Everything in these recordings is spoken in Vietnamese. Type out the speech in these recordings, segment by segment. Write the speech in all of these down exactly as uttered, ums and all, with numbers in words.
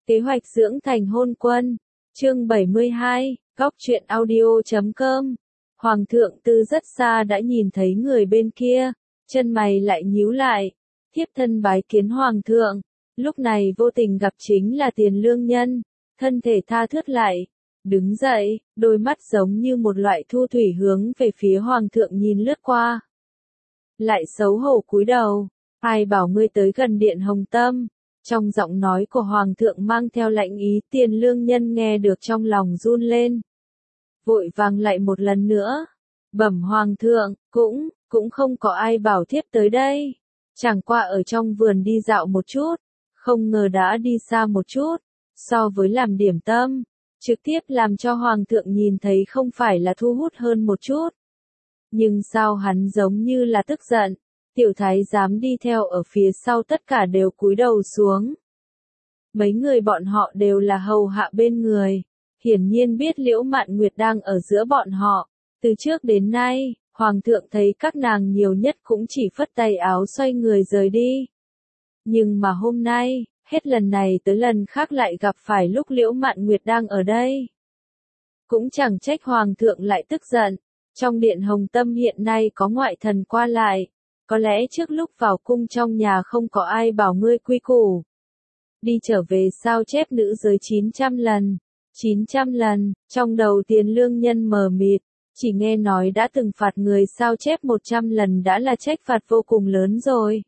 Kế hoạch dưỡng thành hôn quân. Chương bảy mươi hai, góc truyện audio chấm com. Hoàng thượng từ rất xa đã nhìn thấy người bên kia, chân mày lại nhíu lại. Thiếp thân bái kiến hoàng thượng. Lúc này vô tình gặp chính là Tiền Lương Nhân, thân thể tha thướt lại, đứng dậy, đôi mắt giống như một loại thu thủy hướng về phía hoàng thượng nhìn lướt qua. Lại xấu hổ cúi đầu, ai bảo ngươi tới gần điện Hồng Tâm. Trong giọng nói của hoàng thượng mang theo lạnh ý, Tiền Lương Nhân nghe được trong lòng run lên. Vội vàng lại một lần nữa, bẩm hoàng thượng, cũng, cũng không có ai bảo thiếp tới đây. Chẳng qua ở trong vườn đi dạo một chút, không ngờ đã đi xa một chút, so với làm điểm tâm, trực tiếp làm cho hoàng thượng nhìn thấy không phải là thu hút hơn một chút. Nhưng sao hắn giống như là tức giận, tiểu thái giám đi theo ở phía sau tất cả đều cúi đầu xuống. Mấy người bọn họ đều là hầu hạ bên người, hiển nhiên biết Liễu Mạn Nguyệt đang ở giữa bọn họ. Từ trước đến nay, hoàng thượng thấy các nàng nhiều nhất cũng chỉ phất tay áo xoay người rời đi. Nhưng mà hôm nay, hết lần này tới lần khác lại gặp phải lúc Liễu Mạn Nguyệt đang ở đây. Cũng chẳng trách hoàng thượng lại tức giận, trong điện Hồng Tâm hiện nay có ngoại thần qua lại, có lẽ trước lúc vào cung trong nhà không có ai bảo ngươi quy củ. Đi trở về sao chép nữ giới chín trăm lần, chín trăm lần, trong đầu Tiền Lương Nhân mờ mịt, chỉ nghe nói đã từng phạt người sao chép một trăm lần đã là trách phạt vô cùng lớn rồi.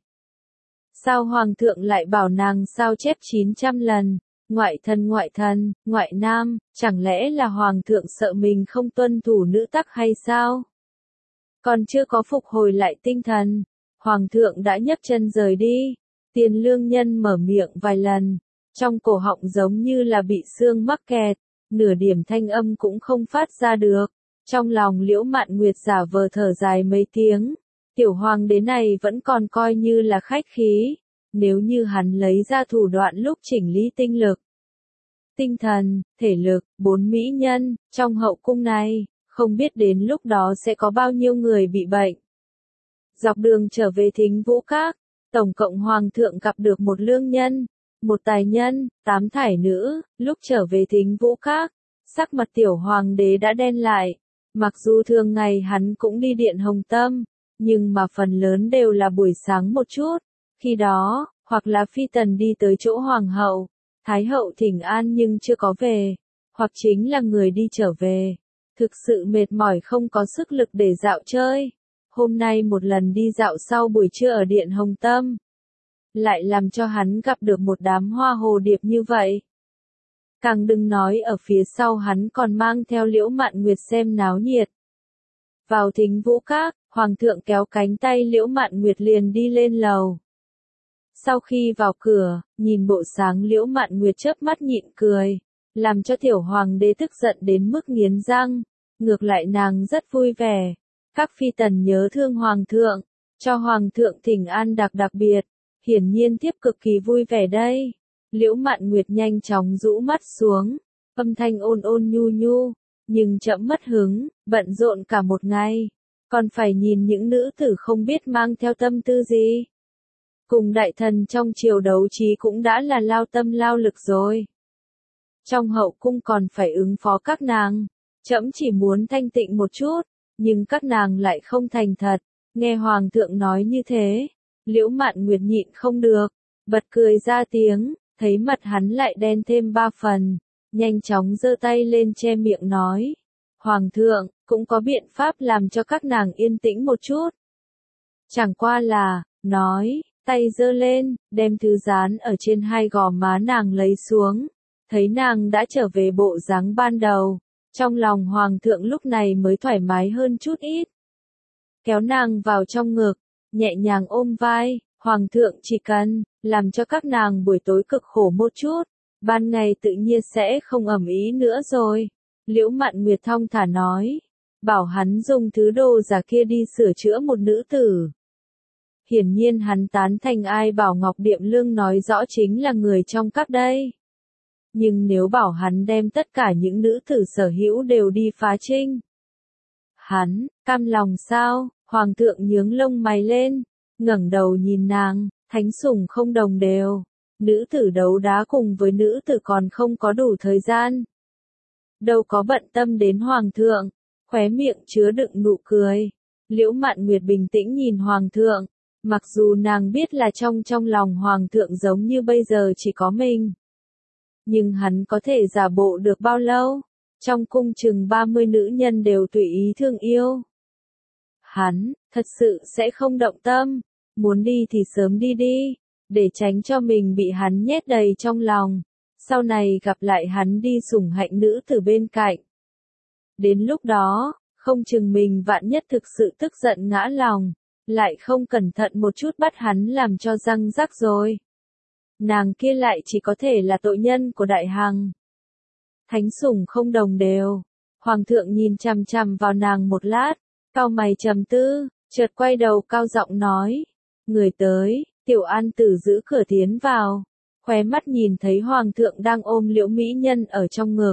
Sao hoàng thượng lại bảo nàng sao chép chín trăm lần, ngoại thần ngoại thần, ngoại nam, chẳng lẽ là hoàng thượng sợ mình không tuân thủ nữ tắc hay sao? Còn chưa có phục hồi lại tinh thần, hoàng thượng đã nhấc chân rời đi. Tiền Lương Nhân mở miệng vài lần, trong cổ họng giống như là bị xương mắc kẹt, nửa điểm thanh âm cũng không phát ra được. Trong lòng Liễu Mạn Nguyệt giả vờ thở dài mấy tiếng, tiểu hoàng đế này vẫn còn coi như là khách khí, nếu như hắn lấy ra thủ đoạn lúc chỉnh lý tinh lực, tinh thần, thể lực, bốn mỹ nhân, trong hậu cung này, không biết đến lúc đó sẽ có bao nhiêu người bị bệnh. Dọc đường trở về Thính Vũ Các, tổng cộng hoàng thượng gặp được một lương nhân, một tài nhân, tám thải nữ. Lúc trở về Thính Vũ Các, sắc mặt tiểu hoàng đế đã đen lại. Mặc dù thường ngày hắn cũng đi điện Hồng Tâm, nhưng mà phần lớn đều là buổi sáng một chút. Khi đó, hoặc là phi tần đi tới chỗ hoàng hậu, thái hậu thỉnh an nhưng chưa có về, hoặc chính là người đi trở về, thực sự mệt mỏi không có sức lực để dạo chơi. Hôm nay một lần đi dạo sau buổi trưa ở điện Hồng Tâm, lại làm cho hắn gặp được một đám hoa hồ điệp như vậy. Càng đừng nói ở phía sau hắn còn mang theo Liễu Mạn Nguyệt xem náo nhiệt. Vào Thính Vũ Các, hoàng thượng kéo cánh tay Liễu Mạn Nguyệt liền đi lên lầu. Sau khi vào cửa, nhìn bộ sáng Liễu Mạn Nguyệt chớp mắt nhịn cười, làm cho tiểu hoàng đế tức giận đến mức nghiến răng. Ngược lại nàng rất vui vẻ. Các phi tần nhớ thương hoàng thượng, cho hoàng thượng thỉnh an đặc đặc biệt, hiển nhiên thiếp cực kỳ vui vẻ đây. Liễu Mạn Nguyệt nhanh chóng rũ mắt xuống, âm thanh ôn ôn nhu nhu, nhưng chậm mất hứng, bận rộn cả một ngày, còn phải nhìn những nữ tử không biết mang theo tâm tư gì. Cùng đại thần trong triều đấu trí cũng đã là lao tâm lao lực rồi. Trong hậu cung còn phải ứng phó các nàng, trẫm chỉ muốn thanh tịnh một chút, nhưng các nàng lại không thành thật. Nghe hoàng thượng nói như thế, Liễu Mạn Nguyệt nhịn không được, bật cười ra tiếng. Thấy mặt hắn lại đen thêm ba phần, nhanh chóng giơ tay lên che miệng nói. Hoàng thượng, cũng có biện pháp làm cho các nàng yên tĩnh một chút. Chẳng qua là, nói, tay giơ lên, đem thứ dán ở trên hai gò má nàng lấy xuống. Thấy nàng đã trở về bộ dáng ban đầu, trong lòng hoàng thượng lúc này mới thoải mái hơn chút ít. Kéo nàng vào trong ngực, nhẹ nhàng ôm vai. Hoàng thượng chỉ cần làm cho các nàng buổi tối cực khổ một chút, ban ngày tự nhiên sẽ không ầm ĩ nữa rồi. Liễu Mạn Nguyệt thong thả nói, bảo hắn dùng thứ đồ giả kia đi sửa chữa một nữ tử. Hiển nhiên hắn tán thành ai bảo Ngọc Điệm Lương nói rõ chính là người trong các đây. Nhưng nếu bảo hắn đem tất cả những nữ tử sở hữu đều đi phá trinh, hắn cam lòng sao? Hoàng thượng nhướng lông mày lên, ngẩng đầu nhìn nàng, thánh sủng không đồng đều. Nữ tử đấu đá cùng với nữ tử còn không có đủ thời gian. Đâu có bận tâm đến hoàng thượng, khóe miệng chứa đựng nụ cười. Liễu Mạn Nguyệt bình tĩnh nhìn hoàng thượng, mặc dù nàng biết là trong trong lòng hoàng thượng giống như bây giờ chỉ có mình. Nhưng hắn có thể giả bộ được bao lâu? Trong cung chừng ba mươi nữ nhân đều tùy ý thương yêu. Hắn, thật sự sẽ không động tâm, muốn đi thì sớm đi đi, để tránh cho mình bị hắn nhét đầy trong lòng. Sau này gặp lại hắn đi sủng hạnh nữ từ bên cạnh. Đến lúc đó, không chừng mình vạn nhất thực sự tức giận ngã lòng, lại không cẩn thận một chút bắt hắn làm cho răng rắc rồi. Nàng kia lại chỉ có thể là tội nhân của đại hằng. Thánh sủng không đồng đều. Hoàng thượng nhìn chằm chằm vào nàng một lát, cau mày trầm tư, chợt quay đầu cao giọng nói. Người tới, Tiểu An Tử giữ cửa tiến vào. Khóe mắt nhìn thấy hoàng thượng đang ôm Liễu mỹ nhân ở trong ngực.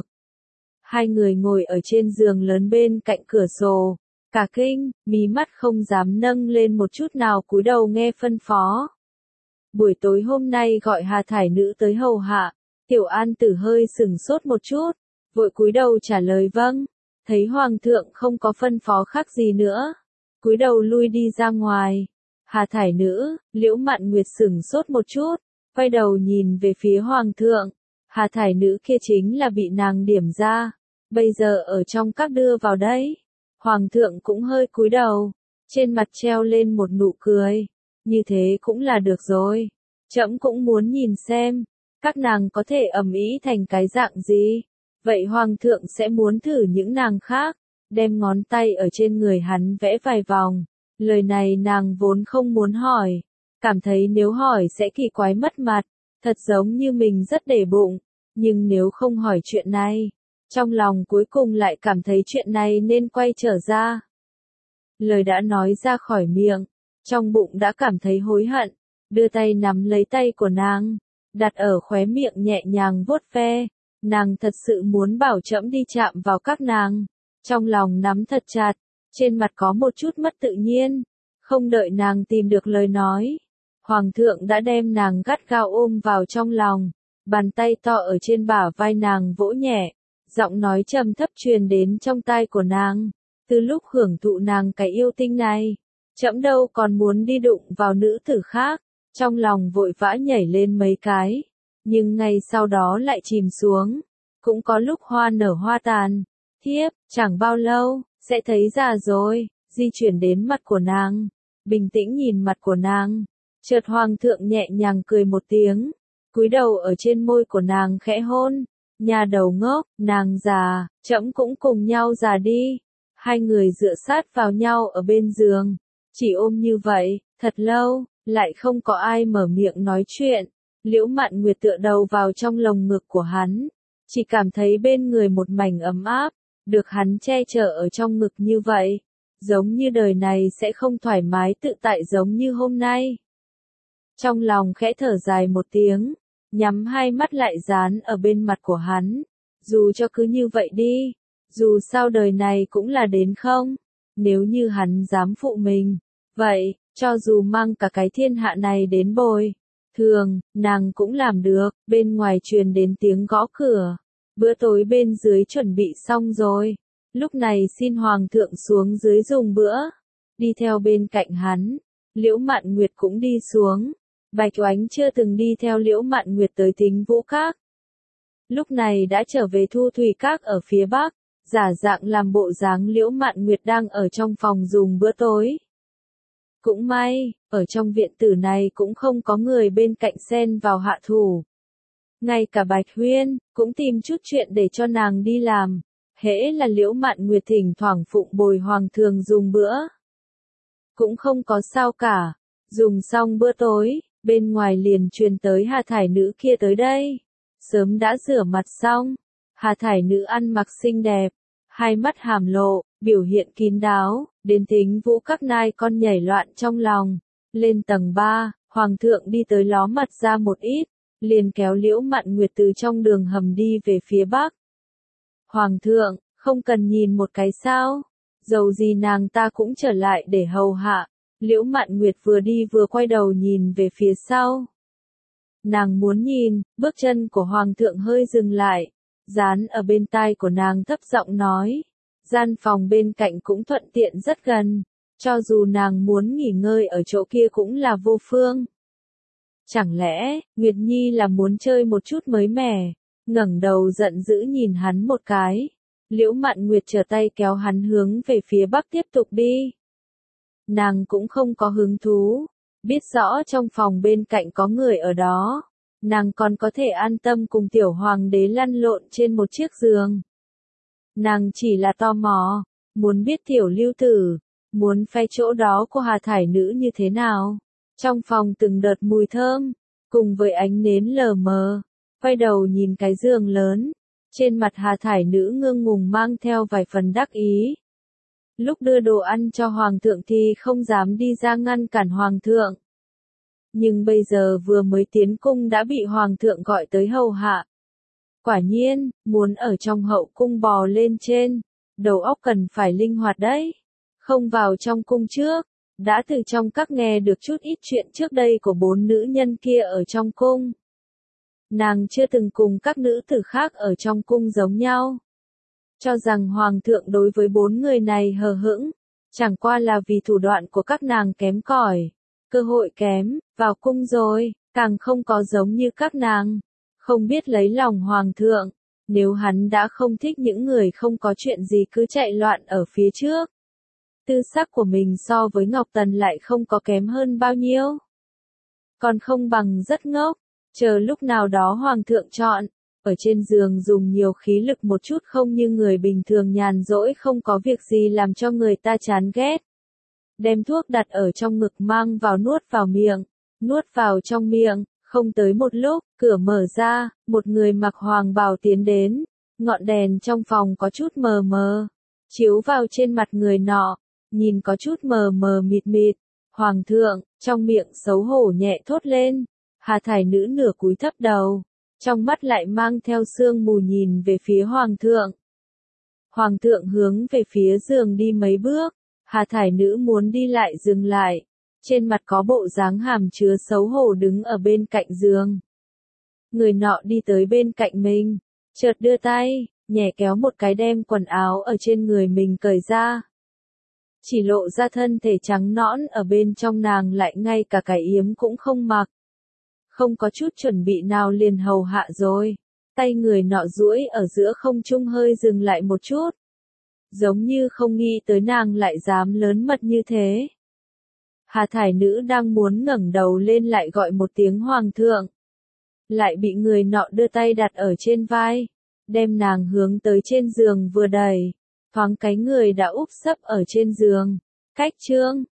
Hai người ngồi ở trên giường lớn bên cạnh cửa sổ. Cả kinh, mí mắt không dám nâng lên một chút nào, cúi đầu nghe phân phó. Buổi tối hôm nay gọi Hà Thải Nữ tới hầu hạ. Tiểu An Tử hơi sửng sốt một chút, vội cúi đầu trả lời vâng. Thấy hoàng thượng không có phân phó khác gì nữa, cúi đầu lui đi ra ngoài. Hà Thải Nữ, Liễu Mạn Nguyệt sửng sốt một chút, quay đầu nhìn về phía hoàng thượng. Hà Thải Nữ kia chính là bị nàng điểm ra, bây giờ ở trong các đưa vào đấy. Hoàng thượng cũng hơi cúi đầu, trên mặt treo lên một nụ cười. Như thế cũng là được rồi. Trẫm cũng muốn nhìn xem, các nàng có thể ầm ĩ thành cái dạng gì. Vậy hoàng thượng sẽ muốn thử những nàng khác, đem ngón tay ở trên người hắn vẽ vài vòng. Lời này nàng vốn không muốn hỏi, cảm thấy nếu hỏi sẽ kỳ quái mất mặt, thật giống như mình rất để bụng. Nhưng nếu không hỏi chuyện này, trong lòng cuối cùng lại cảm thấy chuyện này nên quay trở ra. Lời đã nói ra khỏi miệng, trong bụng đã cảm thấy hối hận, đưa tay nắm lấy tay của nàng, đặt ở khóe miệng nhẹ nhàng vuốt ve. Nàng thật sự muốn bảo trẫm đi chạm vào các nàng, trong lòng nắm thật chặt, trên mặt có một chút mất tự nhiên. Không đợi nàng tìm được lời nói, hoàng thượng đã đem nàng gắt gao ôm vào trong lòng, bàn tay to ở trên bả vai nàng vỗ nhẹ, giọng nói trầm thấp truyền đến trong tai của nàng. Từ lúc hưởng thụ nàng cái yêu tinh này, trẫm đâu còn muốn đi đụng vào nữ tử khác, trong lòng vội vã nhảy lên mấy cái, nhưng ngay sau đó lại chìm xuống. Cũng có lúc hoa nở hoa tàn, thiếp, chẳng bao lâu, sẽ thấy già rồi. Di chuyển đến mặt của nàng, bình tĩnh nhìn mặt của nàng, chợt hoàng thượng nhẹ nhàng cười một tiếng, cúi đầu ở trên môi của nàng khẽ hôn. Nhà đầu ngốc, nàng già, trẫm cũng cùng nhau già đi. Hai người dựa sát vào nhau ở bên giường, chỉ ôm như vậy, thật lâu, lại không có ai mở miệng nói chuyện. Liễu Mạn Nguyệt tựa đầu vào trong lồng ngực của hắn, chỉ cảm thấy bên người một mảnh ấm áp, được hắn che chở ở trong ngực như vậy, giống như đời này sẽ không thoải mái tự tại giống như hôm nay. Trong lòng khẽ thở dài một tiếng, nhắm hai mắt lại dán ở bên mặt của hắn, dù cho cứ như vậy đi, dù sao đời này cũng là đến không, nếu như hắn dám phụ mình, vậy, cho dù mang cả cái thiên hạ này đến bồi thường, nàng cũng làm được. Bên ngoài truyền đến tiếng gõ cửa, bữa tối bên dưới chuẩn bị xong rồi, lúc này xin hoàng thượng xuống dưới dùng bữa. Đi theo bên cạnh hắn, Liễu Mạn Nguyệt cũng đi xuống. Bạch Oánh chưa từng đi theo Liễu Mạn Nguyệt tới Thính Vũ Các, lúc này đã trở về Thu Thủy Các ở phía bắc, giả dạng làm bộ dáng Liễu Mạn Nguyệt đang ở trong phòng dùng bữa tối. Cũng may, ở trong viện tử này cũng không có người bên cạnh xen vào hạ thủ. Ngay cả Bạch Huyên, cũng tìm chút chuyện để cho nàng đi làm. Hễ là Liễu Mạn Nguyệt thỉnh thoảng phụng bồi hoàng thường dùng bữa, cũng không có sao cả. Dùng xong bữa tối, bên ngoài liền truyền tới Hà Thải Nữ kia tới đây. Sớm đã rửa mặt xong, Hà Thải Nữ ăn mặc xinh đẹp, hai mắt hàm lộ, biểu hiện kín đáo, đến Thính Vũ Các nai con nhảy loạn trong lòng. Lên tầng ba, hoàng thượng đi tới ló mặt ra một ít, liền kéo Liễu Mạn Nguyệt từ trong đường hầm đi về phía bắc. Hoàng thượng, không cần nhìn một cái sao, dầu gì nàng ta cũng trở lại để hầu hạ. Liễu Mạn Nguyệt vừa đi vừa quay đầu nhìn về phía sau. Nàng muốn nhìn, bước chân của hoàng thượng hơi dừng lại, dán ở bên tai của nàng thấp giọng nói. Gian phòng bên cạnh cũng thuận tiện rất gần, cho dù nàng muốn nghỉ ngơi ở chỗ kia cũng là vô phương. Chẳng lẽ, Nguyệt Nhi là muốn chơi một chút mới mẻ, ngẩng đầu giận dữ nhìn hắn một cái. Liễu Mạn Nguyệt trở tay kéo hắn hướng về phía bắc tiếp tục đi. Nàng cũng không có hứng thú, biết rõ trong phòng bên cạnh có người ở đó, nàng còn có thể an tâm cùng tiểu hoàng đế lăn lộn trên một chiếc giường. Nàng chỉ là tò mò, muốn biết tiểu lưu tử, muốn phe chỗ đó của Hà Thải Nữ như thế nào. Trong phòng từng đợt mùi thơm, cùng với ánh nến lờ mờ, quay đầu nhìn cái giường lớn, trên mặt Hà Thải Nữ ngượng ngùng mang theo vài phần đắc ý. Lúc đưa đồ ăn cho hoàng thượng thì không dám đi ra ngăn cản hoàng thượng. Nhưng bây giờ vừa mới tiến cung đã bị hoàng thượng gọi tới hầu hạ. Quả nhiên, muốn ở trong hậu cung bò lên trên, đầu óc cần phải linh hoạt đấy. Không vào trong cung trước, đã từ trong các nghe được chút ít chuyện trước đây của bốn nữ nhân kia ở trong cung. Nàng chưa từng cùng các nữ tử khác ở trong cung giống nhau. Cho rằng hoàng thượng đối với bốn người này hờ hững, chẳng qua là vì thủ đoạn của các nàng kém cỏi, cơ hội kém, vào cung rồi, càng không có giống như các nàng, không biết lấy lòng hoàng thượng, nếu hắn đã không thích những người không có chuyện gì cứ chạy loạn ở phía trước. Tư sắc của mình so với Ngọc Tần lại không có kém hơn bao nhiêu. Còn không bằng rất ngốc, chờ lúc nào đó hoàng thượng chọn, ở trên giường dùng nhiều khí lực một chút không như người bình thường nhàn rỗi không có việc gì làm cho người ta chán ghét. Đem thuốc đặt ở trong ngực mang vào nuốt vào miệng, nuốt vào trong miệng, không tới một lúc, cửa mở ra, một người mặc hoàng bào tiến đến, ngọn đèn trong phòng có chút mờ mờ, chiếu vào trên mặt người nọ, nhìn có chút mờ mờ mịt mịt. Hoàng thượng, trong miệng xấu hổ nhẹ thốt lên. Hà Thải Nữ nửa cúi thấp đầu, trong mắt lại mang theo sương mù nhìn về phía hoàng thượng. Hoàng thượng hướng về phía giường đi mấy bước, Hà Thải Nữ muốn đi lại dừng lại, trên mặt có bộ dáng hàm chứa xấu hổ đứng ở bên cạnh giường. Người nọ đi tới bên cạnh mình, chợt đưa tay, nhẹ kéo một cái đem quần áo ở trên người mình cởi ra. Chỉ lộ ra thân thể trắng nõn ở bên trong nàng lại ngay cả cái yếm cũng không mặc. Không có chút chuẩn bị nào liền hầu hạ rồi. Tay người nọ duỗi ở giữa không trung hơi dừng lại một chút. Giống như không nghĩ tới nàng lại dám lớn mật như thế. Hà Thải Nữ đang muốn ngẩng đầu lên lại gọi một tiếng hoàng thượng. Lại bị người nọ đưa tay đặt ở trên vai, đem nàng hướng tới trên giường vừa đẩy. Thoáng cái người đã úp sấp ở trên giường. Cách chương